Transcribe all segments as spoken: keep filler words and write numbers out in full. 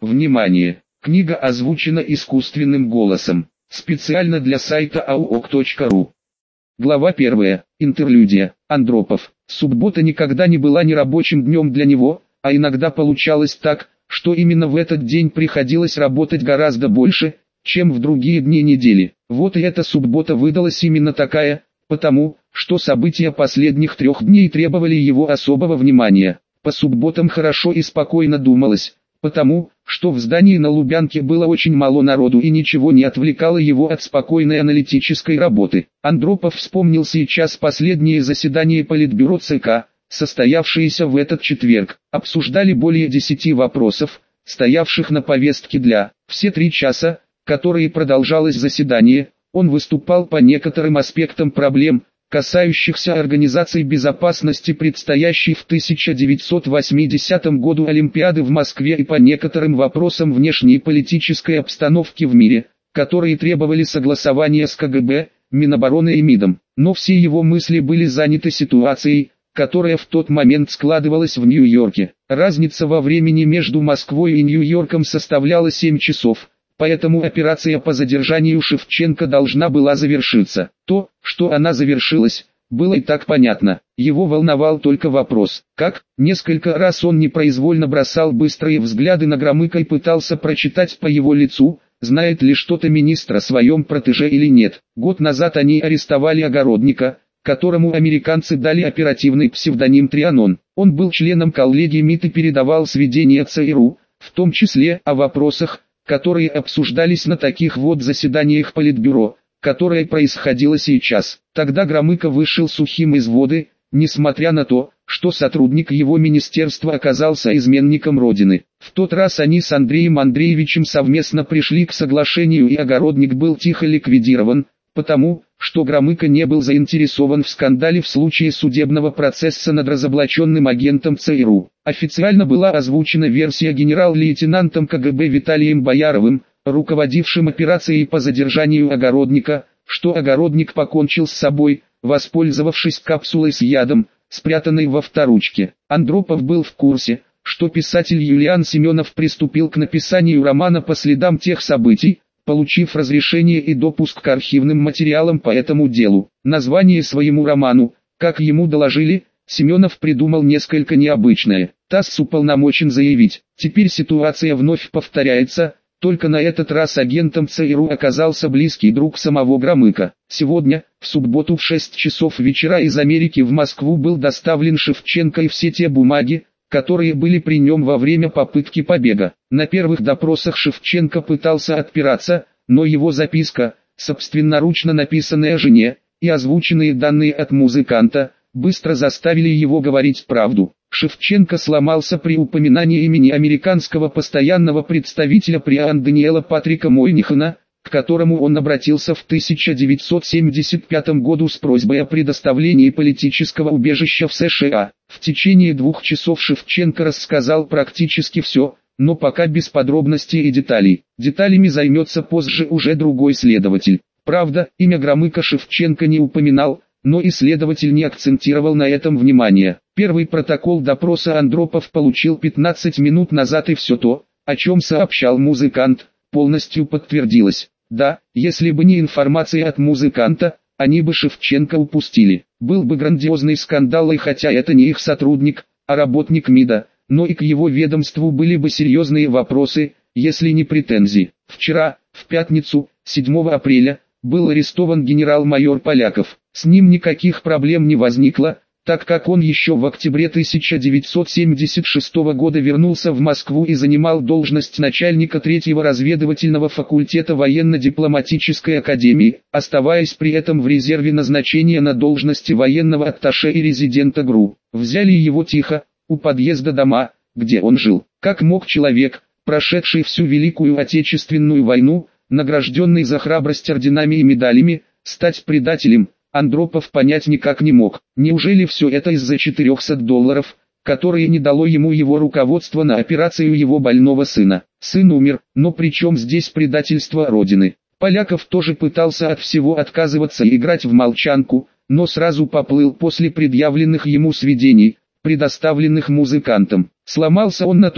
Внимание! Книга озвучена искусственным голосом. Специально для сайта ауок точка ру. Глава первая. Интерлюдия. Андропов. Суббота никогда не была нерабочим днем для него, а иногда получалось так, что именно в этот день приходилось работать гораздо больше, чем в другие дни недели. Вот и эта суббота выдалась именно такая, потому, что события последних трех дней требовали его особого внимания. По субботам хорошо и спокойно думалось, потому, что в здании на Лубянке было очень мало народу и ничего не отвлекало его от спокойной аналитической работы. Андропов вспомнил сейчас последние заседания Политбюро ЦК, состоявшиеся в этот четверг. Обсуждали более десяти вопросов, стоявших на повестке дня. Все три часа, которые продолжалось заседание, он выступал по некоторым аспектам проблем, касающихся организации безопасности предстоящей в тысяча девятьсот восьмидесятом году Олимпиады в Москве и по некоторым вопросам внешней политической обстановки в мире, которые требовали согласования с КГБ, Минобороны и МИДом. Но все его мысли были заняты ситуацией, которая в тот момент складывалась в Нью-Йорке. Разница во времени между Москвой и Нью-Йорком составляла семь часов. Поэтому операция по задержанию Шевченко должна была завершиться. То, что она завершилась, было и так понятно. Его волновал только вопрос, как. Несколько раз он непроизвольно бросал быстрые взгляды на Громыка и пытался прочитать по его лицу, знает ли что-то министр о своем протеже или нет. Год назад они арестовали Огородника, которому американцы дали оперативный псевдоним Трианон. Он был членом коллегии МИД и передавал сведения ЦРУ, в том числе о вопросах, которые обсуждались на таких вот заседаниях Политбюро, которое происходило сейчас. Тогда Громыко вышел сухим из воды, несмотря на то, что сотрудник его министерства оказался изменником Родины. В тот раз они с Андреем Андреевичем совместно пришли к соглашению и Огородник был тихо ликвидирован, потому, что Громыко не был заинтересован в скандале в случае судебного процесса над разоблаченным агентом ЦРУ. Официально была озвучена версия генерал-лейтенантом КГБ Виталием Бояровым, руководившим операцией по задержанию Огородника, что Огородник покончил с собой, воспользовавшись капсулой с ядом, спрятанной во авторучке. Андропов был в курсе, что писатель Юлиан Семенов приступил к написанию романа по следам тех событий, получив разрешение и допуск к архивным материалам по этому делу. Название своему роману, как ему доложили, Семенов придумал несколько необычное. ТАСС уполномочен заявить, теперь ситуация вновь повторяется, только на этот раз агентом ЦРУ оказался близкий друг самого Громыка. Сегодня, в субботу в шесть часов вечера из Америки в Москву был доставлен Шевченко и все те бумаги, которые были при нем во время попытки побега. На первых допросах Шевченко пытался отпираться, но его записка, собственноручно написанная жене, и озвученные данные от музыканта, быстро заставили его говорить правду. Шевченко сломался при упоминании имени американского постоянного представителя при ОАН Даниэла Патрика Мойнихена, к которому он обратился в тысяча девятьсот семьдесят пятом году с просьбой о предоставлении политического убежища в США. В течение двух часов Шевченко рассказал практически все, но пока без подробностей и деталей. Деталями займется позже уже другой следователь. Правда, имя Громыка Шевченко не упоминал, но исследователь не акцентировал на этом внимание. Первый протокол допроса Андропов получил пятнадцать минут назад, и все то, о чем сообщал музыкант, полностью подтвердилось. Да, если бы не информация от музыканта, они бы Шевченко упустили. Был бы грандиозный скандал, и хотя это не их сотрудник, а работник МИДа, но и к его ведомству были бы серьезные вопросы, если не претензии. Вчера, в пятницу, седьмого апреля, был арестован генерал-майор Поляков. С ним никаких проблем не возникло, так как он еще в октябре тысяча девятьсот семьдесят шестого года вернулся в Москву и занимал должность начальника третьего разведывательного факультета военно-дипломатической академии, оставаясь при этом в резерве назначения на должности военного атташе и резидента ГРУ. Взяли его тихо, у подъезда дома, где он жил. Как мог человек, прошедший всю Великую Отечественную войну, награжденный за храбрость орденами и медалями, стать предателем? Андропов понять никак не мог. Неужели все это из-за четырехсот долларов, которые не дало ему его руководство на операцию его больного сына? Сын умер, но при чем здесь предательство Родины? Поляков тоже пытался от всего отказываться и играть в молчанку, но сразу поплыл после предъявленных ему сведений, предоставленных музыкантом. Сломался он на том,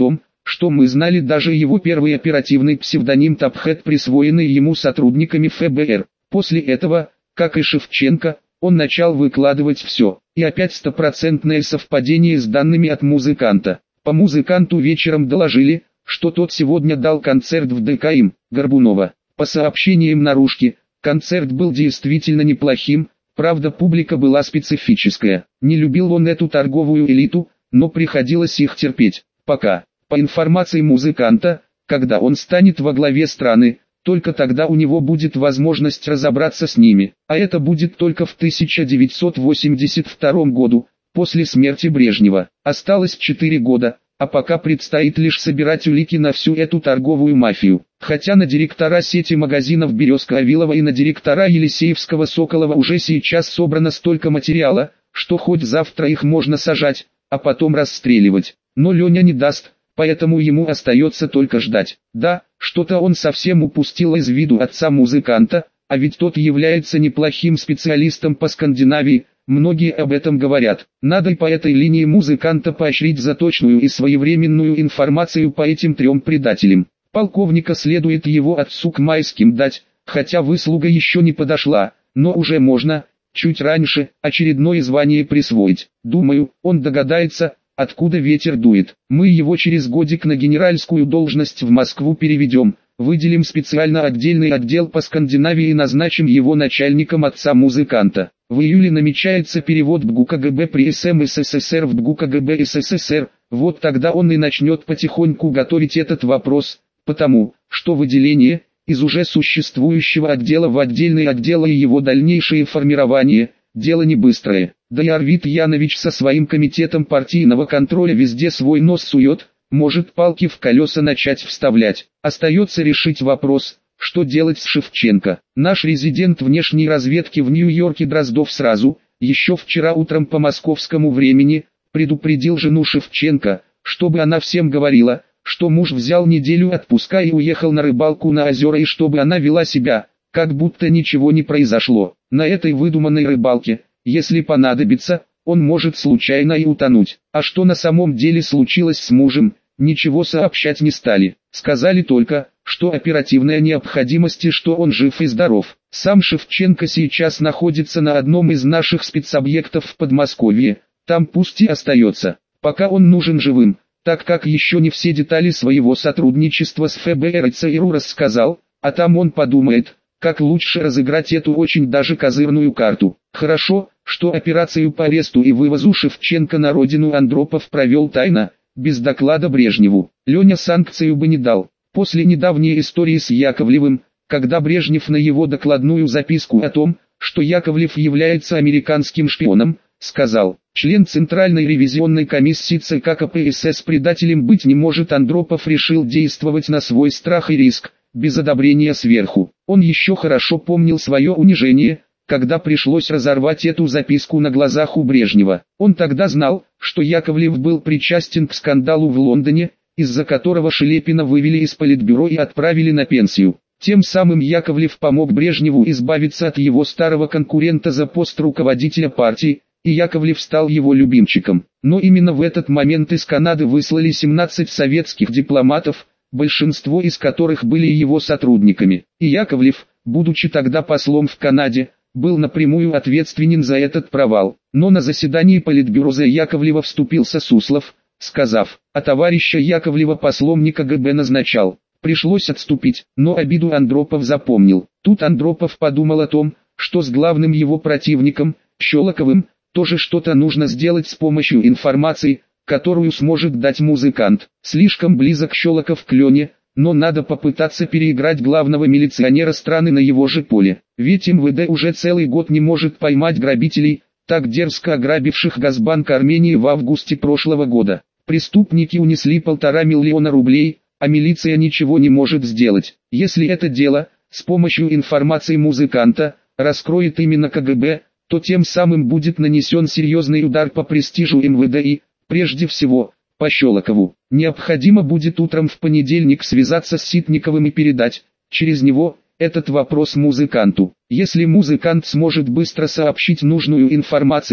что мы знали даже его первый оперативный псевдоним Тапхэт, присвоенный ему сотрудниками эф бэ эр. После этого, как и Шевченко, он начал выкладывать все, и опять стопроцентное совпадение с данными от музыканта. По музыканту вечером доложили, что тот сегодня дал концерт в дэ ка им Горбунова. По сообщениям наружки, концерт был действительно неплохим, правда публика была специфическая. Не любил он эту торговую элиту, но приходилось их терпеть. Пока, по информации музыканта, когда он станет во главе страны, только тогда у него будет возможность разобраться с ними, а это будет только в тысяча девятьсот восемьдесят втором году, после смерти Брежнева. Осталось четыре года, а пока предстоит лишь собирать улики на всю эту торговую мафию. Хотя на директора сети магазинов Березка-Авилова и на директора Елисеевского-Соколова уже сейчас собрано столько материала, что хоть завтра их можно сажать, а потом расстреливать. Но Леня не даст, поэтому ему остается только ждать. Да, что-то он совсем упустил из виду отца музыканта, а ведь тот является неплохим специалистом по Скандинавии, многие об этом говорят. Надо и по этой линии музыканта поощрить за точную и своевременную информацию по этим трем предателям. Полковника следует его отцу к майским дать, хотя выслуга еще не подошла, но уже можно, чуть раньше, очередное звание присвоить. Думаю, он догадается, откуда ветер дует. Мы его через годик на генеральскую должность в Москву переведем, выделим специально отдельный отдел по Скандинавии и назначим его начальником отца музыканта. В июле намечается перевод БГУ ка гэ бэ при эс эм эс эс эс эр в БГУ ка гэ бэ эс эс эс эр, вот тогда он и начнет потихоньку готовить этот вопрос, потому что выделение из уже существующего отдела в отдельный отдел и его дальнейшее формирование – дело не быстрое. Да и Арвид Янович со своим комитетом партийного контроля везде свой нос сует, может палки в колеса начать вставлять. Остается решить вопрос, что делать с Шевченко. Наш резидент внешней разведки в Нью-Йорке Дроздов сразу, еще вчера утром по московскому времени, предупредил жену Шевченко, чтобы она всем говорила, что муж взял неделю отпуска и уехал на рыбалку на озера, и чтобы она вела себя, как будто ничего не произошло. На этой выдуманной рыбалке, если понадобится, он может случайно и утонуть. А что на самом деле случилось с мужем, ничего сообщать не стали. Сказали только, что оперативная необходимость и что он жив и здоров. Сам Шевченко сейчас находится на одном из наших спецобъектов в Подмосковье, там пусть и остается, пока он нужен живым, так как еще не все детали своего сотрудничества с эф бэ эр и цэ эр у рассказал, а там он подумает, как лучше разыграть эту очень даже козырную карту. Хорошо, что операцию по аресту и вывозу Шевченко на родину Андропов провел тайно, без доклада Брежневу. Леня санкцию бы не дал. После недавней истории с Яковлевым, когда Брежнев на его докладную записку о том, что Яковлев является американским шпионом, сказал: член Центральной ревизионной комиссии цэ ка ка пэ эс эс предателем быть не может, Андропов решил действовать на свой страх и риск, без одобрения сверху. Он еще хорошо помнил свое унижение, когда пришлось разорвать эту записку на глазах у Брежнева. Он тогда знал, что Яковлев был причастен к скандалу в Лондоне, из-за которого Шелепина вывели из политбюро и отправили на пенсию. Тем самым Яковлев помог Брежневу избавиться от его старого конкурента за пост руководителя партии, и Яковлев стал его любимчиком. Но именно в этот момент из Канады выслали семнадцать советских дипломатов, большинство из которых были его сотрудниками. И Яковлев, будучи тогда послом в Канаде, был напрямую ответственен за этот провал. Но на заседании Политбюро за Яковлева вступился Суслов, сказав: а товарища Яковлева послом не ка гэ бэ назначал. Пришлось отступить, но обиду Андропов запомнил. Тут Андропов подумал о том, что с главным его противником, Щелоковым, тоже что-то нужно сделать с помощью информации, которую сможет дать музыкант. Слишком близок Щелоков к Лене, но надо попытаться переиграть главного милиционера страны на его же поле. Ведь эм вэ дэ уже целый год не может поймать грабителей, так дерзко ограбивших Газбанк Армении в августе прошлого года. Преступники унесли полтора миллиона рублей, а милиция ничего не может сделать. Если это дело, с помощью информации музыканта, раскроет именно ка гэ бэ, то тем самым будет нанесен серьезный удар по престижу эм вэ дэ и, прежде всего, по Щелокову. Необходимо будет утром в понедельник связаться с Ситниковым и передать, через него, этот вопрос музыканту. Если музыкант сможет быстро сообщить нужную информацию,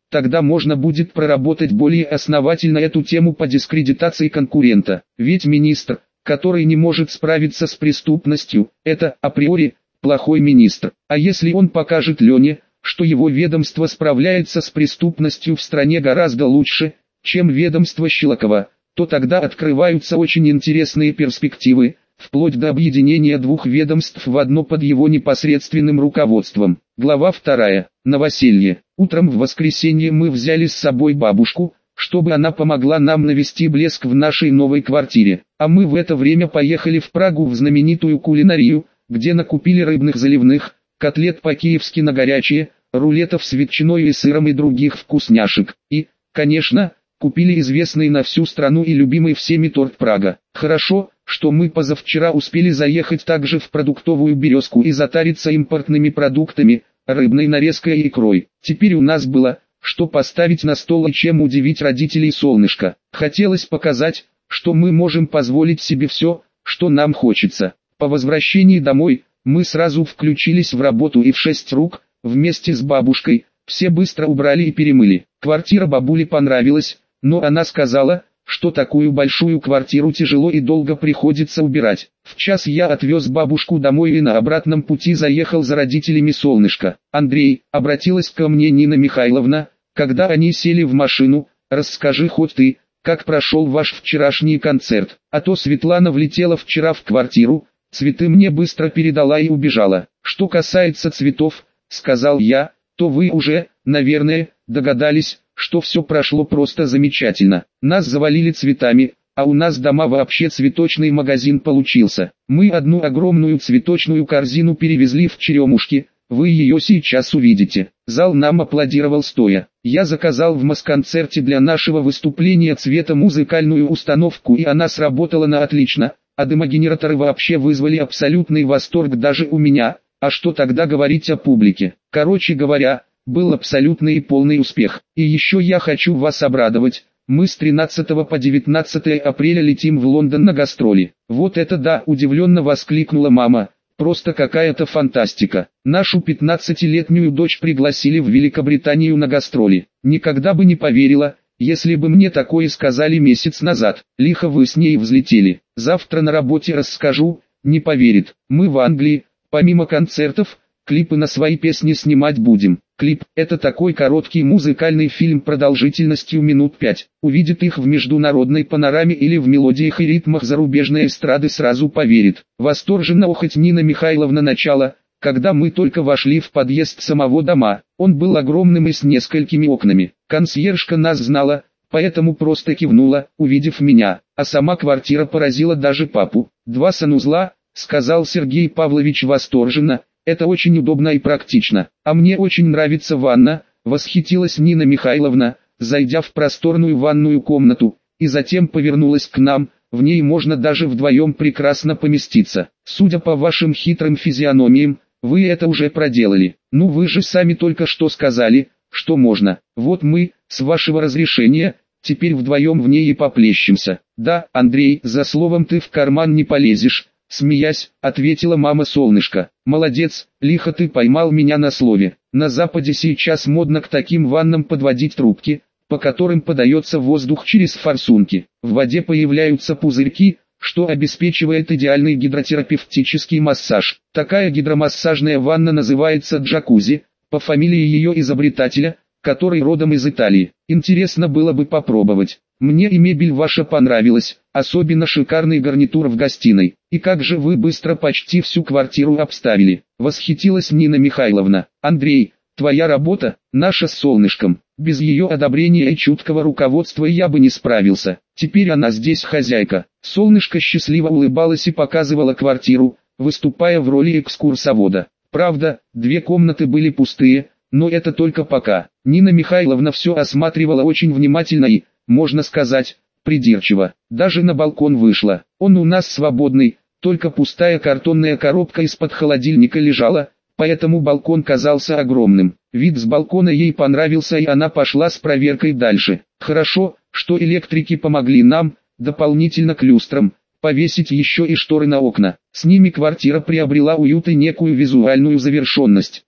тогда можно будет проработать более основательно эту тему по дискредитации конкурента. Ведь министр, который не может справиться с преступностью, это, априори, плохой министр. А если он покажет Лене, что его ведомство справляется с преступностью в стране гораздо лучше, чем ведомство Щелокова, то тогда открываются очень интересные перспективы, вплоть до объединения двух ведомств в одно под его непосредственным руководством. Глава вторая. Новоселье. Утром в воскресенье мы взяли с собой бабушку, чтобы она помогла нам навести блеск в нашей новой квартире. А мы в это время поехали в Прагу в знаменитую кулинарию, где накупили рыбных заливных, котлет по-киевски на горячее, рулетов с ветчиной и сыром и других вкусняшек. И, конечно, купили известный на всю страну и любимый всеми торт Прага. Хорошо, что мы позавчера успели заехать также в продуктовую «Березку» и затариться импортными продуктами, рыбной нарезкой и икрой. Теперь у нас было, что поставить на стол и чем удивить родителей «Солнышко». Хотелось показать, что мы можем позволить себе все, что нам хочется. По возвращении домой, мы сразу включились в работу и в шесть рук, вместе с бабушкой, все быстро убрали и перемыли. Квартира бабуле понравилась, но она сказала, что такую большую квартиру тяжело и долго приходится убирать. В час я отвез бабушку домой и на обратном пути заехал за родителями «Солнышко». «Андрей», обратилась ко мне Нина Михайловна, когда они сели в машину, «расскажи хоть ты, как прошел ваш вчерашний концерт, а то Светлана влетела вчера в квартиру, цветы мне быстро передала и убежала». «Что касается цветов», — сказал я, — «то вы уже, наверное, догадались, что все прошло просто замечательно. Нас завалили цветами, а у нас дома вообще цветочный магазин получился. Мы одну огромную цветочную корзину перевезли в Черемушки, вы ее сейчас увидите». Зал нам аплодировал стоя. Я заказал в Москонцерте для нашего выступления цветомузыкальную установку, и она сработала на отлично, а дымогенераторы вообще вызвали абсолютный восторг даже у меня, а что тогда говорить о публике. Короче говоря, был абсолютный и полный успех. И еще я хочу вас обрадовать, мы с тринадцатого по девятнадцатое апреля летим в Лондон на гастроли. Вот это да, удивленно воскликнула мама, просто какая-то фантастика. Нашу пятнадцатилетнюю дочь пригласили в Великобританию на гастроли. Никогда бы не поверила, если бы мне такое сказали месяц назад. Лихо вы с ней взлетели. Завтра на работе расскажу, не поверит. Мы в Англии, помимо концертов, клипы на свои песни снимать будем. Клип – это такой короткий музыкальный фильм продолжительностью минут пять. Увидит их в международной панораме или в мелодиях и ритмах зарубежной эстрады, сразу поверит. Восторженно охоть Нина Михайловна начала, когда мы только вошли в подъезд самого дома. Он был огромным и с несколькими окнами. Консьержка нас знала, поэтому просто кивнула, увидев меня, а сама квартира поразила даже папу. «Два санузла», — сказал Сергей Павлович восторженно. «Это очень удобно и практично. А мне очень нравится ванна», — восхитилась Нина Михайловна, зайдя в просторную ванную комнату, и затем повернулась к нам, в ней можно даже вдвоем прекрасно поместиться. «Судя по вашим хитрым физиономиям, вы это уже проделали. Ну вы же сами только что сказали, что можно. Вот мы, с вашего разрешения, теперь вдвоем в ней и поплещемся». «Да, Андрей, за словом ты в карман не полезешь», — смеясь, ответила мама «Солнышко». «Молодец, лихо ты поймал меня на слове. На Западе сейчас модно к таким ваннам подводить трубки, по которым подается воздух через форсунки. В воде появляются пузырьки, что обеспечивает идеальный гидротерапевтический массаж. Такая гидромассажная ванна называется джакузи, по фамилии ее изобретателя, который родом из Италии. Интересно было бы попробовать. Мне и мебель ваша понравилась, особенно шикарный гарнитур в гостиной. И как же вы быстро почти всю квартиру обставили», — восхитилась Нина Михайловна. «Андрей, твоя работа, наша с Солнышком. Без ее одобрения и чуткого руководства я бы не справился. Теперь она здесь хозяйка». Солнышко счастливо улыбалась и показывала квартиру, выступая в роли экскурсовода. Правда, две комнаты были пустые, но это только пока. Нина Михайловна все осматривала очень внимательно и, можно сказать, придирчиво. Даже на балкон вышла. Он у нас свободный, только пустая картонная коробка из-под холодильника лежала, поэтому балкон казался огромным. Вид с балкона ей понравился, и она пошла с проверкой дальше. Хорошо, что электрики помогли нам, дополнительно к люстрам, повесить еще и шторы на окна. С ними квартира приобрела уют и некую визуальную завершенность.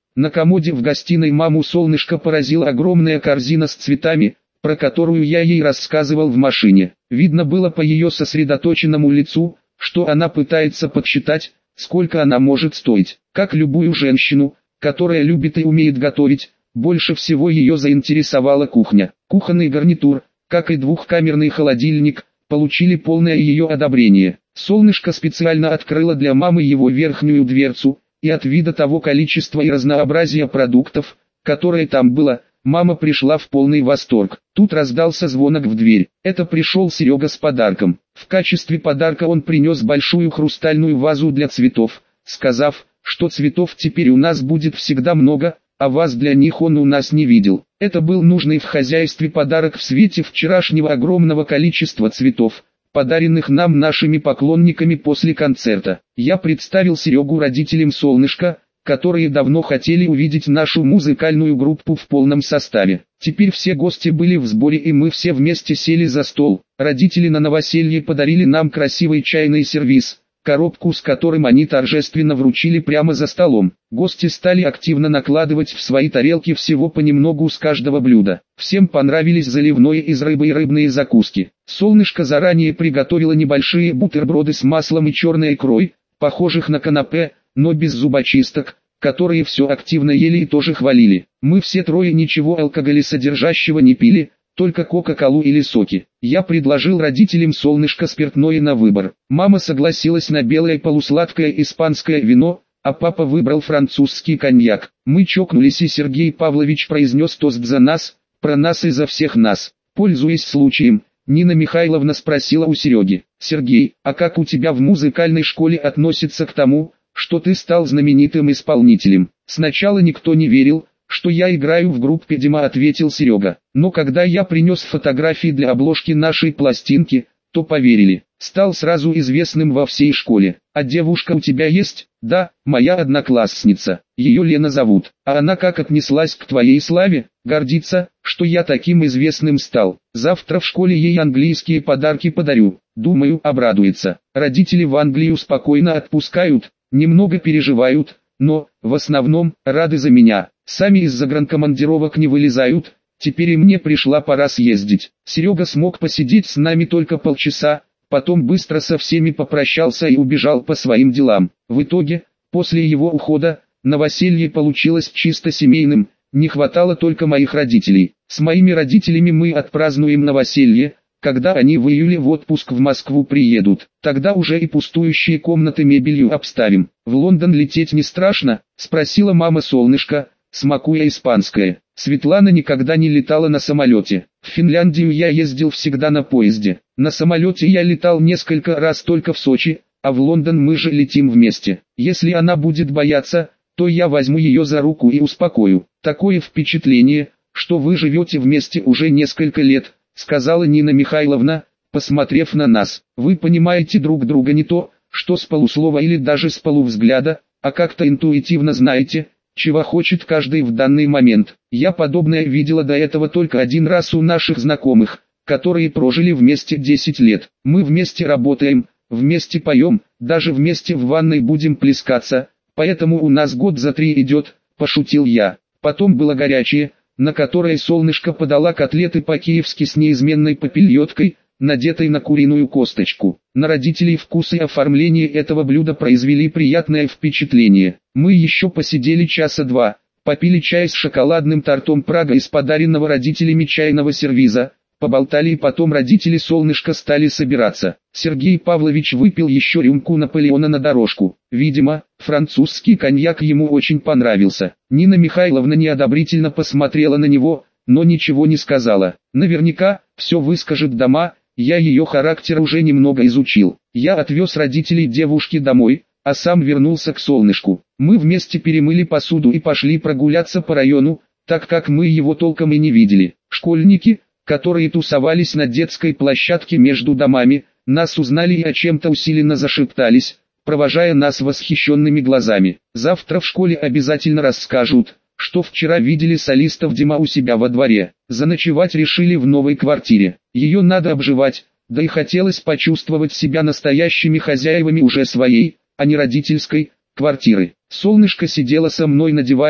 На комоде в гостиной маму солнышко поразила огромная корзина с цветами, про которую я ей рассказывал в машине. Видно было по ее сосредоточенному лицу, что она пытается подсчитать, сколько она может стоить. Как любую женщину, которая любит и умеет готовить, больше всего ее заинтересовала кухня. Кухонный гарнитур, как и двухкамерный холодильник, получили полное ее одобрение. Солнышко специально открыло для мамы его верхнюю дверцу, и от вида того количества и разнообразия продуктов, которое там было, мама пришла в полный восторг. Тут раздался звонок в дверь. Это пришел Серега с подарком. В качестве подарка он принес большую хрустальную вазу для цветов, сказав, что цветов теперь у нас будет всегда много, а ваз для них он у нас не видел. Это был нужный в хозяйстве подарок в свете вчерашнего огромного количества цветов, подаренных нам нашими поклонниками после концерта. Я представил Серегу родителям солнышка, которые давно хотели увидеть нашу музыкальную группу в полном составе. Теперь все гости были в сборе, и мы все вместе сели за стол. Родители на новоселье подарили нам красивый чайный сервиз, коробку с которым они торжественно вручили прямо за столом. Гости стали активно накладывать в свои тарелки всего понемногу с каждого блюда. Всем понравились заливное из рыбы и рыбные закуски. Солнышко заранее приготовило небольшие бутерброды с маслом и черной икрой, похожих на канапе, но без зубочисток, которые все активно ели и тоже хвалили. Мы все трое ничего алкоголесодержащего не пили, только кока-колу или соки. Я предложил родителям солнышко спиртное на выбор. Мама согласилась на белое полусладкое испанское вино, а папа выбрал французский коньяк. Мы чокнулись, и Сергей Павлович произнес тост за нас, про нас и за всех нас. Пользуясь случаем, Нина Михайловна спросила у Сереги: «Сергей, а как у тебя в музыкальной школе относятся к тому, что ты стал знаменитым исполнителем?» «Сначала никто не верил, что я играю в группе Дима», — ответил Серега. «Но когда я принес фотографии для обложки нашей пластинки, то поверили. Стал сразу известным во всей школе. А девушка у тебя есть?» «Да, моя одноклассница. Ее Лена зовут. А она как отнеслась к твоей славе?» «Гордится, что я таким известным стал. Завтра в школе ей английские подарки подарю. Думаю, обрадуется». Родители в Англию спокойно отпускают, немного переживают, но, в основном, рады за меня. Сами из загранкомандировок не вылезают, теперь и мне пришла пора съездить. Серега смог посидеть с нами только полчаса, потом быстро со всеми попрощался и убежал по своим делам. В итоге, после его ухода, новоселье получилось чисто семейным, не хватало только моих родителей. С моими родителями мы отпразднуем новоселье, когда они в июле в отпуск в Москву приедут. Тогда уже и пустующие комнаты мебелью обставим. «В Лондон лететь не страшно?» — спросила мама солнышко, смакуя испанское. Светлана никогда не летала на самолете. В Финляндию я ездил всегда на поезде. На самолете я летал несколько раз только в Сочи, а в Лондон мы же летим вместе. Если она будет бояться, то я возьму ее за руку и успокою. Такое впечатление, что вы живете вместе уже несколько лет, сказала Нина Михайловна, посмотрев на нас. Вы понимаете друг друга не то, что с полуслова или даже с полувзгляда, а как-то интуитивно знаете, чего хочет каждый в данный момент. Я подобное видела до этого только один раз у наших знакомых, которые прожили вместе десять лет. Мы вместе работаем, вместе поем, даже вместе в ванной будем плескаться, поэтому у нас год за три идет, пошутил я. Потом было горячее, на которое солнышко подала котлеты по-киевски с неизменной попельоткой, надетой на куриную косточку. На родителей вкус и оформление этого блюда произвели приятное впечатление. Мы еще посидели часа два, попили чай с шоколадным тортом Прага из подаренного родителями чайного сервиза, поболтали, и потом родители солнышка стали собираться. Сергей Павлович выпил еще рюмку Наполеона на дорожку. Видимо, французский коньяк ему очень понравился. Нина Михайловна неодобрительно посмотрела на него, но ничего не сказала. Наверняка, все выскажет дома. Я ее характер уже немного изучил. Я отвез родителей девушки домой, а сам вернулся к солнышку. Мы вместе перемыли посуду и пошли прогуляться по району, так как мы его толком и не видели. Школьники, которые тусовались на детской площадке между домами, нас узнали и о чем-то усиленно зашептались, провожая нас восхищенными глазами. Завтра в школе обязательно расскажут, что вчера видели солистов Дима у себя во дворе. Заночевать решили в новой квартире. Ее надо обживать, да и хотелось почувствовать себя настоящими хозяевами уже своей, а не родительской, квартиры. Солнышко сидела со мной на диване,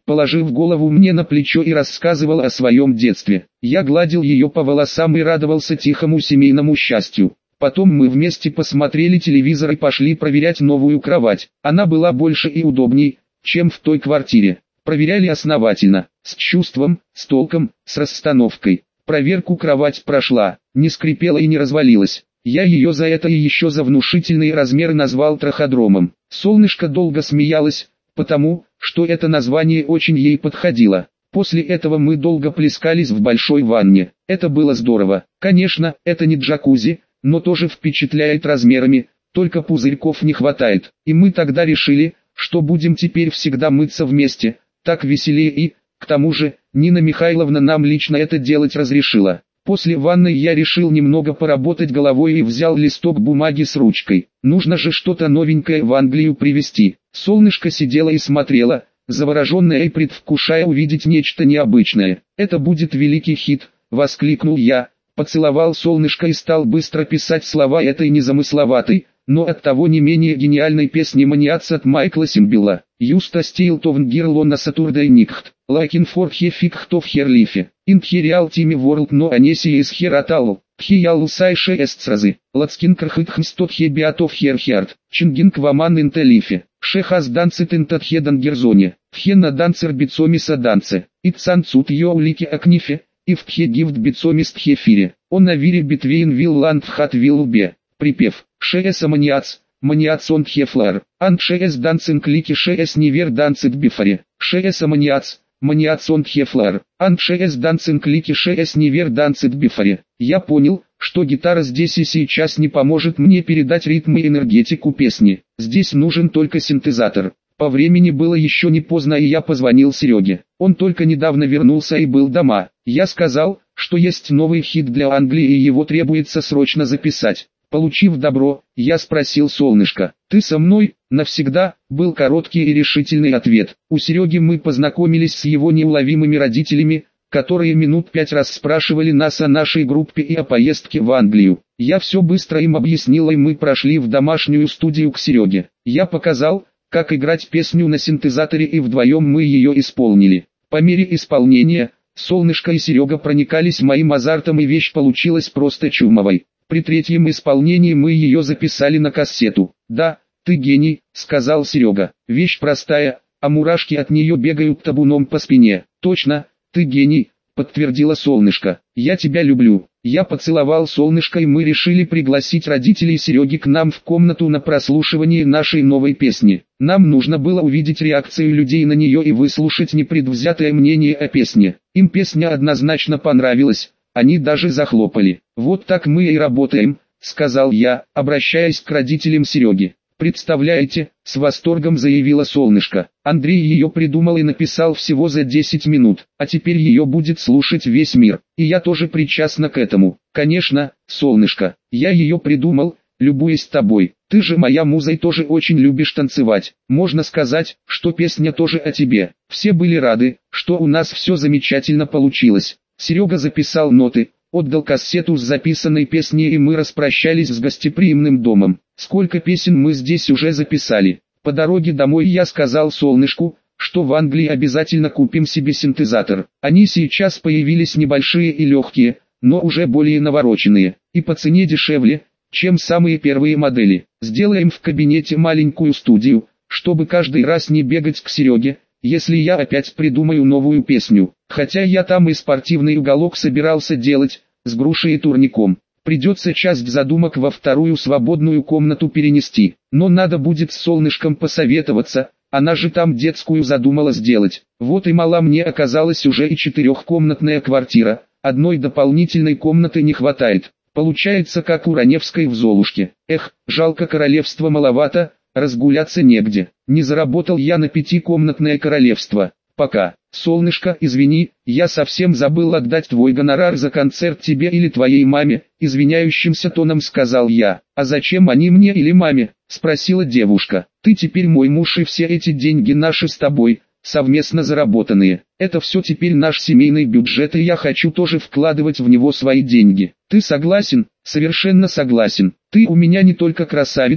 положив голову мне на плечо и рассказывала о своем детстве. Я гладил ее по волосам и радовался тихому семейному счастью. Потом мы вместе посмотрели телевизор и пошли проверять новую кровать. Она была больше и удобней, чем в той квартире. Проверяли основательно, с чувством, с толком, с расстановкой. Проверку кровать прошла, не скрипела и не развалилась. Я ее за это и еще за внушительные размеры назвал траходромом. Солнышко долго смеялось, потому, что это название очень ей подходило. После этого мы долго плескались в большой ванне. Это было здорово. Конечно, это не джакузи, но тоже впечатляет размерами, только пузырьков не хватает. И мы тогда решили, что будем теперь всегда мыться вместе, так веселее и, к тому же, Нина Михайловна нам лично это делать разрешила. После ванны я решил немного поработать головой и взял листок бумаги с ручкой. Нужно же что-то новенькое в Англию привезти. Солнышко сидела и смотрела, завороженная и предвкушая увидеть нечто необычное. «Это будет великий хит», — воскликнул я. Поцеловал солнышко и стал быстро писать слова этой незамысловатой, но оттого не менее гениальной песни «Маниац» от Майкла Симбела. «Юста стейл товн гирлона Saturday Night, лайкин фор хе фиг в херлифе, ин хериал тими ворлд но анеси из хератал, хиял сайше эстсразы, лацкин крхыт хмстот хе биатов херхиард, чингин кваман интелифе, шехас данцит интатхедан герзоне, вхена данцер бицомиса данце, итсан цут йоулики акнифе, и в пхе гифт бицомист хефире, он на вире битвейн вилл ланд хат вилл бе». Припев «Шеэс аманиац, маниац он хефлар, ан шеэс данцин клики шеэс нивер данцит бифаре, шеэс аманиац, маниац он хефлар, ан шеэс данцин клики шеэс нивер данцит бифаре». Я понял, что гитара здесь и сейчас не поможет мне передать ритм и энергетику песни, здесь нужен только синтезатор. По времени было еще не поздно и я позвонил Сереге. Он только недавно вернулся и был дома. Я сказал, что есть новый хит для Англии и его требуется срочно записать. Получив добро, я спросил солнышко: «Ты со мной навсегда?» Был короткий и решительный ответ. У Сереги мы познакомились с его неуловимыми родителями, которые минут пять раз спрашивали нас о нашей группе и о поездке в Англию. Я все быстро им объяснил, и мы прошли в домашнюю студию к Сереге. Я показал, как играть песню на синтезаторе, и вдвоем мы ее исполнили. По мере исполнения, солнышко и Серега проникались моим азартом, и вещь получилась просто чумовой. При третьем исполнении мы ее записали на кассету. «Да, ты гений», — сказал Серега. «Вещь простая, а мурашки от нее бегают табуном по спине». «Точно, ты гений», — подтвердила солнышко. «Я тебя люблю». Я поцеловал солнышко, и мы решили пригласить родителей Сереги к нам в комнату на прослушивание нашей новой песни. Нам нужно было увидеть реакцию людей на нее и выслушать непредвзятое мнение о песне. Им песня однозначно понравилась. Они даже захлопали. «Вот так мы и работаем», — сказал я, обращаясь к родителям Сереги. «Представляете», — с восторгом заявила солнышко. «Андрей ее придумал и написал всего за десять минут, а теперь ее будет слушать весь мир. И я тоже причастна к этому». «Конечно, солнышко, я ее придумал, любуясь тобой. Ты же моя муза и тоже очень любишь танцевать. Можно сказать, что песня тоже о тебе». Все были рады, что у нас все замечательно получилось. Серега записал ноты, отдал кассету с записанной песней, и мы распрощались с гостеприимным домом. Сколько песен мы здесь уже записали. По дороге домой я сказал солнышку, что в Англии обязательно купим себе синтезатор. Они сейчас появились небольшие и легкие, но уже более навороченные, и по цене дешевле, чем самые первые модели. Сделаем в кабинете маленькую студию, чтобы каждый раз не бегать к Сереге, если я опять придумаю новую песню. Хотя я там и спортивный уголок собирался делать, с грушей и турником. Придется часть задумок во вторую свободную комнату перенести. Но надо будет с солнышком посоветоваться, она же там детскую задумала сделать. Вот и мала мне оказалась уже и четырехкомнатная квартира, одной дополнительной комнаты не хватает. Получается как у Раневской в Золушке. Эх, жалко, королевства маловато, разгуляться негде. Не заработал я на пятикомнатное королевство. Пока. Солнышко, извини, я совсем забыл отдать твой гонорар за концерт тебе или твоей маме, извиняющимся тоном сказал я. А зачем они мне или маме? Спросила девушка. Ты теперь мой муж, и все эти деньги наши с тобой, совместно заработанные. Это все теперь наш семейный бюджет, и я хочу тоже вкладывать в него свои деньги. Ты согласен? Совершенно согласен. Ты у меня не только красавица,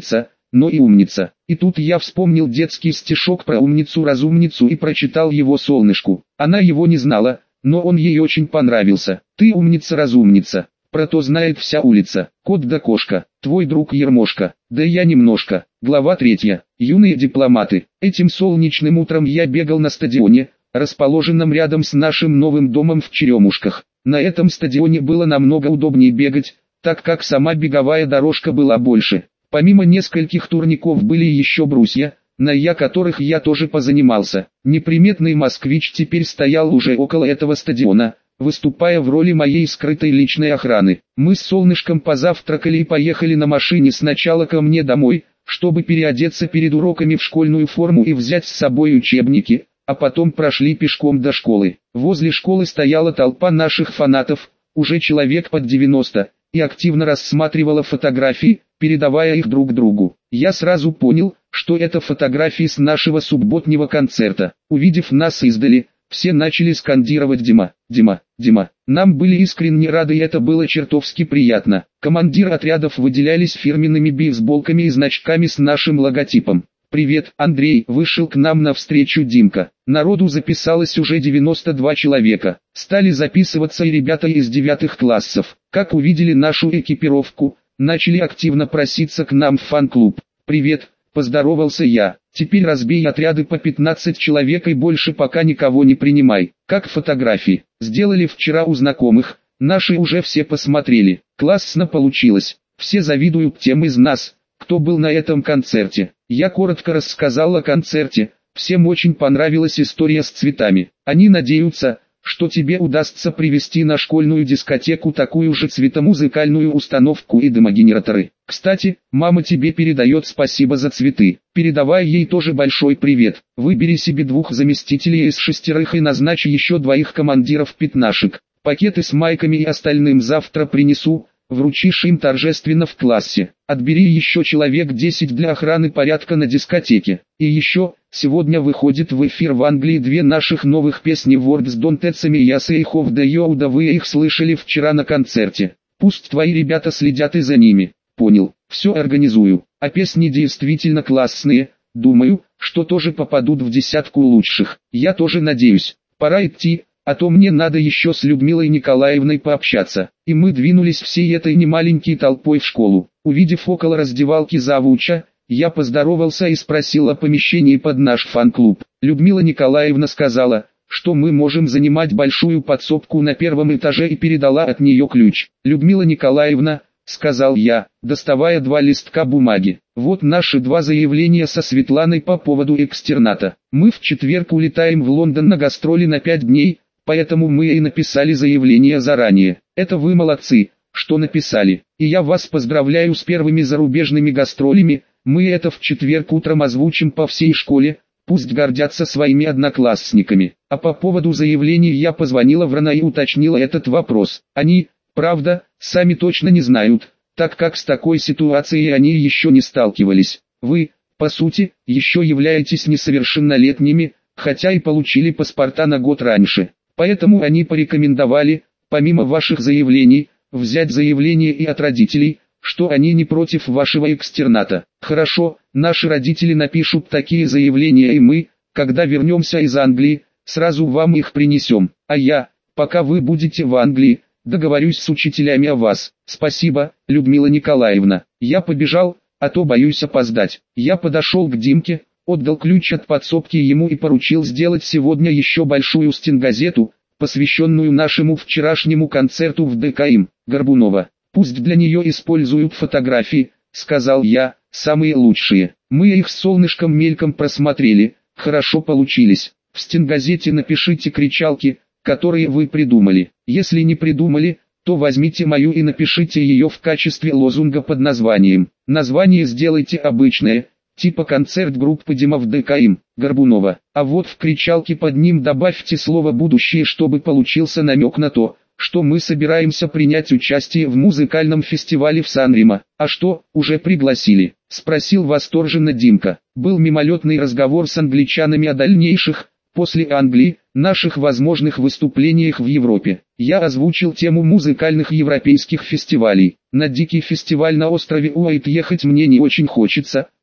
но и умница. И тут я вспомнил детский стишок про умницу-разумницу и прочитал его солнышку. Она его не знала, но он ей очень понравился. Ты умница-разумница, про то знает вся улица. Кот да кошка, твой друг Ермошка, да я немножко. Глава третья. Юные дипломаты. Этим солнечным утром я бегал на стадионе, расположенном рядом с нашим новым домом в Черемушках. На этом стадионе было намного удобнее бегать, так как сама беговая дорожка была больше. Помимо нескольких турников были еще брусья, на я которых я тоже позанимался. Неприметный москвич теперь стоял уже около этого стадиона, выступая в роли моей скрытой личной охраны. Мы с солнышком позавтракали и поехали на машине сначала ко мне домой, чтобы переодеться перед уроками в школьную форму и взять с собой учебники, а потом прошли пешком до школы. Возле школы стояла толпа наших фанатов, уже человек под девяносто, и активно рассматривала фотографии, передавая их друг другу. Я сразу понял, что это фотографии с нашего субботнего концерта. Увидев нас издали, все начали скандировать «Дима, Дима, Дима». Нам были искренне рады, и это было чертовски приятно. Командиры отрядов выделялись фирменными бейсболками и значками с нашим логотипом. «Привет, Андрей!» Вышел к нам навстречу Димка. Народу записалось уже девяносто два человека. Стали записываться и ребята из девятых классов. Как увидели нашу экипировку, начали активно проситься к нам в фан-клуб. «Привет!» – поздоровался я. «Теперь разбей отряды по пятнадцать человек и больше пока никого не принимай. Как фотографии. Сделали вчера у знакомых, наши уже все посмотрели. Классно получилось. Все завидуют тем из нас, кто был на этом концерте». Я коротко рассказал о концерте, всем очень понравилась история с цветами. Они надеются, что тебе удастся привезти на школьную дискотеку такую же цветомузыкальную установку и дымогенераторы. Кстати, мама тебе передает спасибо за цветы. Передавай ей тоже большой привет. Выбери себе двух заместителей из шестерых и назначь еще двоих командиров пятнашек. Пакеты с майками и остальным завтра принесу. Вручишь им торжественно в классе. Отбери еще человек десять для охраны порядка на дискотеке. И еще, сегодня выходит в эфир в Англии две наших новых песни Words Don't Touch Me и Say Of The Yoda. Вы их слышали вчера на концерте. Пусть твои ребята следят и за ними. Понял, все организую. А песни действительно классные. Думаю, что тоже попадут в десятку лучших. Я тоже надеюсь. Пора идти. А то мне надо еще с Людмилой Николаевной пообщаться. И мы двинулись всей этой немаленькой толпой в школу. Увидев около раздевалки завуча, я поздоровался и спросил о помещении под наш фан-клуб. Людмила Николаевна сказала, что мы можем занимать большую подсобку на первом этаже, и передала от нее ключ. «Людмила Николаевна», — сказал я, доставая два листка бумаги, — «вот наши два заявления со Светланой по поводу экстерната. Мы в четверг улетаем в Лондон на гастроли на пять дней, поэтому мы и написали заявление заранее. Это вы молодцы, что написали. И я вас поздравляю с первыми зарубежными гастролями. Мы это в четверг утром озвучим по всей школе, пусть гордятся своими одноклассниками». А по поводу заявлений я позвонила в РАНО и уточнила этот вопрос. Они, правда, сами точно не знают, так как с такой ситуацией они еще не сталкивались. Вы, по сути, еще являетесь несовершеннолетними, хотя и получили паспорта на год раньше. Поэтому они порекомендовали, помимо ваших заявлений, взять заявление и от родителей, что они не против вашего экстерната. Хорошо, наши родители напишут такие заявления, и мы, когда вернемся из Англии, сразу вам их принесем. А я, пока вы будете в Англии, договорюсь с учителями о вас. Спасибо, Людмила Николаевна. Я побежал, а то боюсь опоздать. Я подошел к Димке, отдал ключ от подсобки ему и поручил сделать сегодня еще большую стенгазету, посвященную нашему вчерашнему концерту в ДК им. Горбунова. «Пусть для нее используют фотографии», — сказал я, — «самые лучшие». Мы их с солнышком мельком просмотрели, хорошо получились. В стенгазете напишите кричалки, которые вы придумали. Если не придумали, то возьмите мою и напишите ее в качестве лозунга под названием. Название сделайте обычное, типа концерт группы Дима в ДК им, Горбунова. А вот в кричалке под ним добавьте слово «будущее», чтобы получился намек на то, что мы собираемся принять участие в музыкальном фестивале в Сан-Ремо. «А что, уже пригласили?» — спросил восторженно Димка. Был мимолетный разговор с англичанами о дальнейших, после Англии, наших возможных выступлениях в Европе. Я озвучил тему музыкальных европейских фестивалей. На дикий фестиваль на острове Уайт ехать мне не очень хочется,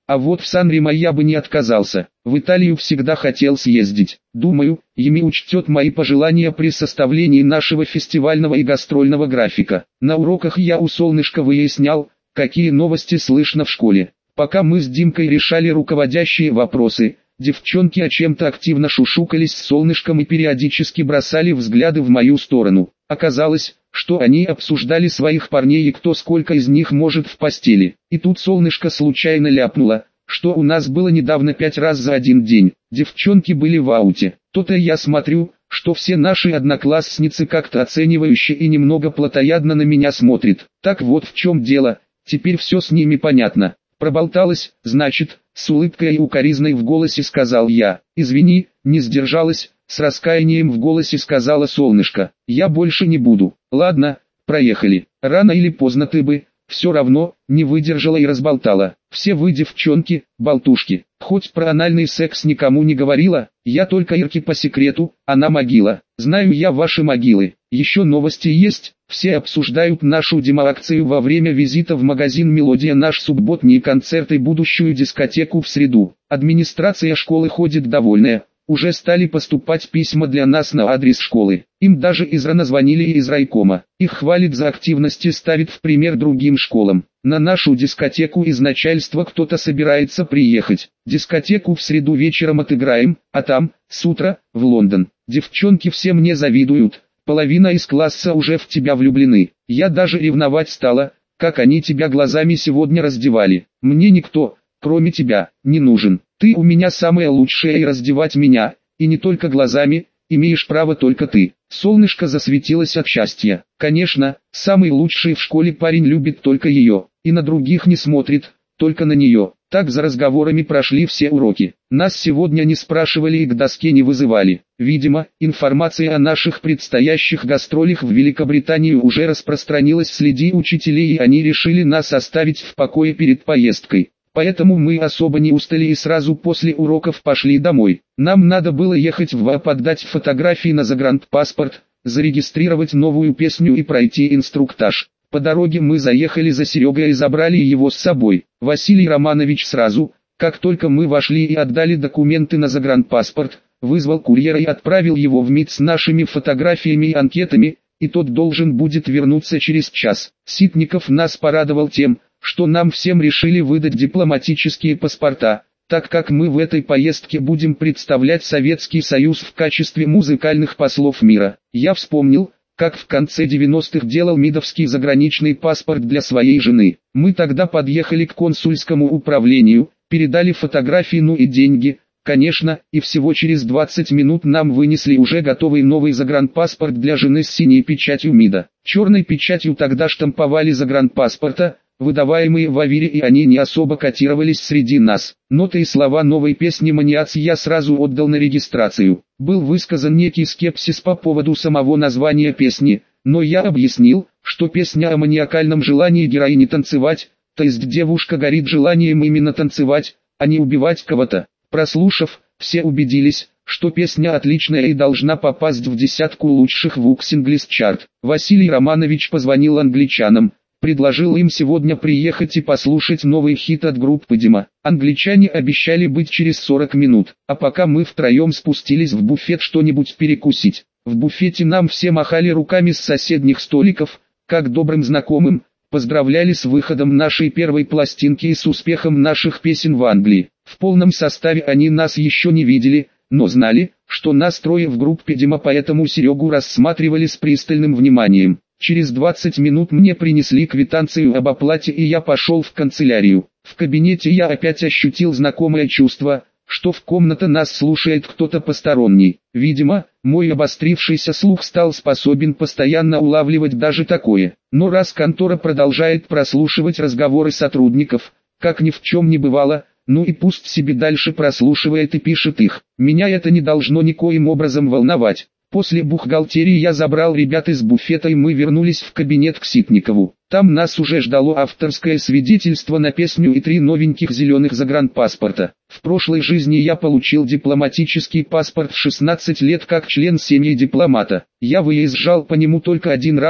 А вот в Сан-Ремо я бы не отказался. В Италию всегда хотел съездить. Думаю, Еми учтет мои пожелания при составлении нашего фестивального и гастрольного графика. На уроках я у Солнышка выяснял, какие новости слышно в школе. Пока мы с Димкой решали руководящие вопросы, девчонки о чем-то активно шушукались с Солнышком и периодически бросали взгляды в мою сторону. Оказалось, что они обсуждали своих парней и кто сколько из них может в постели. И тут Солнышко случайно ляпнуло, что у нас было недавно пять раз за один день. Девчонки были в ауте. То-то я смотрю, что все наши одноклассницы как-то оценивающе и немного плотоядно на меня смотрят. Так вот в чем дело, теперь все с ними понятно. Проболталась, значит, с улыбкой и укоризной в голосе сказал я. Извини, не сдержалась, с раскаянием в голосе сказала Солнышко. Я больше не буду. Ладно, проехали. Рано или поздно ты бы, все равно, не выдержала и разболтала. Все вы девчонки, болтушки. Хоть про анальный секс никому не говорила, я только Ирке по секрету, она могила. Знаю я ваши могилы. Еще новости есть, все обсуждают нашу демоакцию во время визита в магазин «Мелодия», наш субботний концерт и будущую дискотеку в среду. Администрация школы ходит довольная. Уже стали поступать письма для нас на адрес школы. Им даже из РАНа звонили и из райкома. Их хвалит за активность и ставит в пример другим школам. На нашу дискотеку из начальства кто-то собирается приехать. Дискотеку в среду вечером отыграем, а там, с утра, в Лондон. Девчонки все мне завидуют. Половина из класса уже в тебя влюблены. Я даже ревновать стала, как они тебя глазами сегодня раздевали. Мне никто, кроме тебя, не нужен. Ты у меня самая лучшая и раздевать меня, и не только глазами, имеешь право только ты. Солнышко засветилось от счастья. Конечно, самый лучший в школе парень любит только ее, и на других не смотрит, только на нее. Так за разговорами прошли все уроки. Нас сегодня не спрашивали и к доске не вызывали. Видимо, информация о наших предстоящих гастролях в Великобританию уже распространилась среди учителей, и они решили нас оставить в покое перед поездкой. Поэтому мы особо не устали и сразу после уроков пошли домой. Нам надо было ехать в ВАП, подать фотографии на загранпаспорт, зарегистрировать новую песню и пройти инструктаж. По дороге мы заехали за Серегой и забрали его с собой. Василий Романович сразу, как только мы вошли и отдали документы на загранпаспорт, вызвал курьера и отправил его в МИД с нашими фотографиями и анкетами, и тот должен будет вернуться через час. Ситников нас порадовал тем, что нам всем решили выдать дипломатические паспорта, так как мы в этой поездке будем представлять Советский Союз в качестве музыкальных послов мира. Я вспомнил, как в конце девяностых делал МИДовский заграничный паспорт для своей жены. Мы тогда подъехали к консульскому управлению, передали фотографии, ну и деньги, конечно, и всего через двадцать минут нам вынесли уже готовый новый загранпаспорт для жены с синей печатью МИДа. Черной печатью тогда штамповали загранпаспорта, выдаваемые в Авире, и они не особо котировались среди нас. Ноты и слова новой песни «Маниац» я сразу отдал на регистрацию. Был высказан некий скепсис по поводу самого названия песни, но я объяснил, что песня о маниакальном желании героини танцевать, то есть девушка горит желанием именно танцевать, а не убивать кого-то. Прослушав, все убедились, что песня отличная и должна попасть в десятку лучших в Уксинглис чарт. Василий Романович позвонил англичанам, предложил им сегодня приехать и послушать новый хит от группы Дима. Англичане обещали быть через сорок минут, а пока мы втроем спустились в буфет что-нибудь перекусить. В буфете нам все махали руками с соседних столиков, как добрым знакомым, поздравляли с выходом нашей первой пластинки и с успехом наших песен в Англии. В полном составе они нас еще не видели, но знали, что нас трое в группе Дима, поэтому Серегу рассматривали с пристальным вниманием. Через двадцать минут мне принесли квитанцию об оплате, и я пошел в канцелярию. В кабинете я опять ощутил знакомое чувство, что в комнате нас слушает кто-то посторонний. Видимо, мой обострившийся слух стал способен постоянно улавливать даже такое. Но раз контора продолжает прослушивать разговоры сотрудников, как ни в чем не бывало, ну и пусть себе дальше прослушивает и пишет их. Меня это не должно никоим образом волновать. После бухгалтерии я забрал ребят из буфета, и мы вернулись в кабинет к Ситникову. Там нас уже ждало авторское свидетельство на песню и три новеньких зеленых загранпаспорта. В прошлой жизни я получил дипломатический паспорт в шестнадцать лет как член семьи дипломата. Я выезжал по нему только один раз,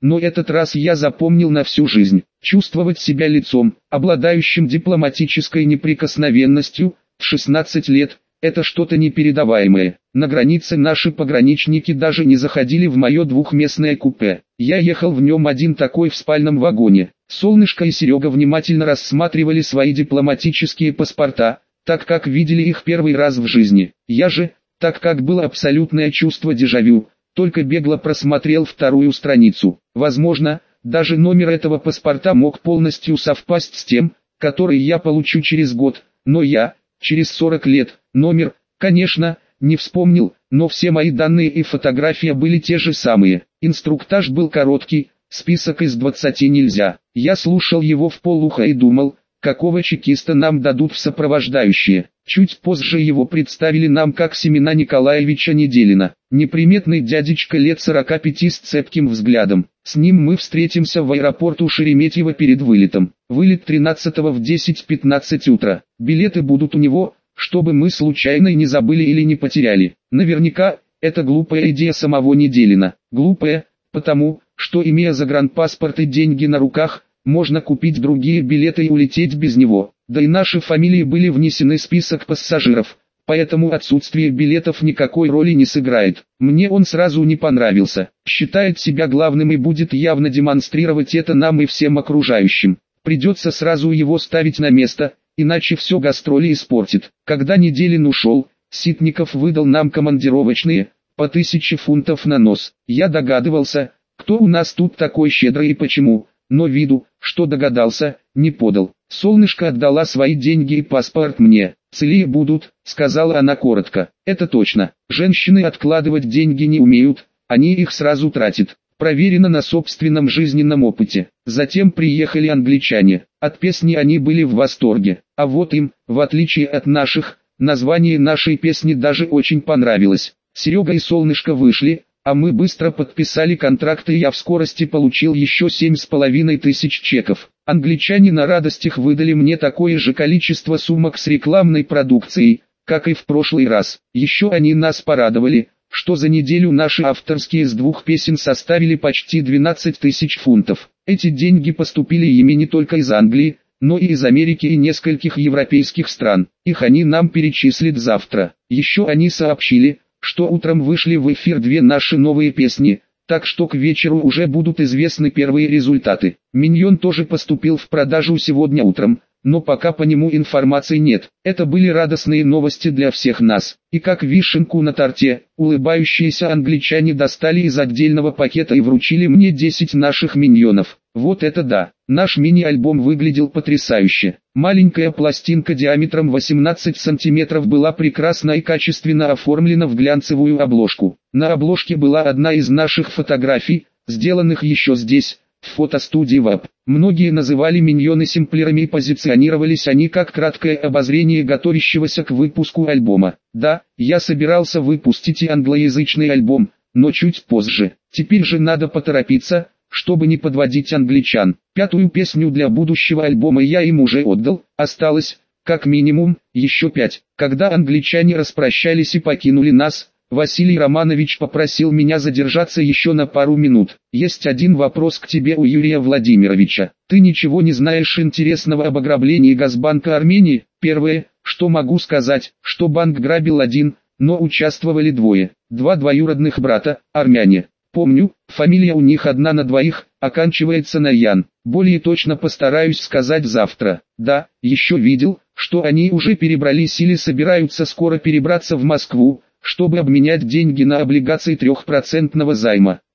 но этот раз я запомнил на всю жизнь. Чувствовать себя лицом, обладающим дипломатической неприкосновенностью, в шестнадцать лет, это что-то непередаваемое. На границе наши пограничники даже не заходили в мое двухместное купе. Я ехал в нем один такой в спальном вагоне. Солнышко и Серега внимательно рассматривали свои дипломатические паспорта, так как видели их первый раз в жизни. Я же, так как было абсолютное чувство дежавю, только бегло просмотрел вторую страницу. Возможно, даже номер этого паспорта мог полностью совпасть с тем, который я получу через год, но я, через сорок лет, номер, конечно, не вспомнил, но все мои данные и фотография были те же самые. Инструктаж был короткий, список из двадцати нельзя. Я слушал его вполуха и думал, какого чекиста нам дадут в сопровождающие. Чуть позже его представили нам как Семена Николаевича Неделина. Неприметный дядечка лет сорока пяти с цепким взглядом. С ним мы встретимся в аэропорту Шереметьево перед вылетом. Вылет тринадцатого в десять пятнадцать утра. Билеты будут у него, чтобы мы случайно не забыли или не потеряли. Наверняка, это глупая идея самого Неделина. Глупая, потому, что имея загранпаспорт и деньги на руках, можно купить другие билеты и улететь без него. Да и наши фамилии были внесены в список пассажиров, поэтому отсутствие билетов никакой роли не сыграет. Мне он сразу не понравился. Считает себя главным и будет явно демонстрировать это нам и всем окружающим. Придется сразу его ставить на место, иначе все гастроли испортит. Когда Неделин ушел, Ситников выдал нам командировочные, по тысяче фунтов на нос. Я догадывался, кто у нас тут такой щедрый и почему, но виду, что догадался, не подал. Солнышко отдала свои деньги и паспорт мне. «Целее будут», — сказала она коротко. «Это точно. Женщины откладывать деньги не умеют, они их сразу тратят. Проверено на собственном жизненном опыте». Затем приехали англичане. От песни они были в восторге. А вот им, в отличие от наших, название нашей песни даже очень понравилось. Серега и Солнышко вышли, а мы быстро подписали контракт, и я в скорости получил еще семь с половиной тысяч чеков. Англичане на радостях выдали мне такое же количество сумок с рекламной продукцией, как и в прошлый раз. Еще они нас порадовали, что за неделю наши авторские с двух песен составили почти двенадцать тысяч фунтов. Эти деньги поступили ими не только из Англии, но и из Америки и нескольких европейских стран. Их они нам перечислят завтра. Еще они сообщили, что утром вышли в эфир две наши новые песни, так что к вечеру уже будут известны первые результаты. «Миньон» тоже поступил в продажу сегодня утром, но пока по нему информации нет. Это были радостные новости для всех нас. И как вишенку на торте, улыбающиеся англичане достали из отдельного пакета и вручили мне десять наших миньонов. Вот это да! Наш мини-альбом выглядел потрясающе. Маленькая пластинка диаметром восемнадцать сантиметров была прекрасно и качественно оформлена в глянцевую обложку. На обложке была одна из наших фотографий, сделанных еще здесь, в фотостудии ВАП. Многие называли миньоны сэмплерами и позиционировались они как краткое обозрение готовящегося к выпуску альбома. Да, я собирался выпустить и англоязычный альбом, но чуть позже. Теперь же надо поторопиться, чтобы не подводить англичан. Пятую песню для будущего альбома я им уже отдал, осталось, как минимум, еще пять. Когда англичане распрощались и покинули нас, Василий Романович попросил меня задержаться еще на пару минут. «Есть один вопрос к тебе у Юрия Владимировича. Ты ничего не знаешь интересного об ограблении Газбанка Армении?» Первое, что могу сказать, что банк грабил один, но участвовали двое. Два двоюродных брата, армяне. Помню, фамилия у них одна на двоих, оканчивается на Ян. Более точно постараюсь сказать завтра. Да, еще видел, что они уже перебрались или собираются скоро перебраться в Москву, чтобы обменять деньги на облигации трехпроцентного займа.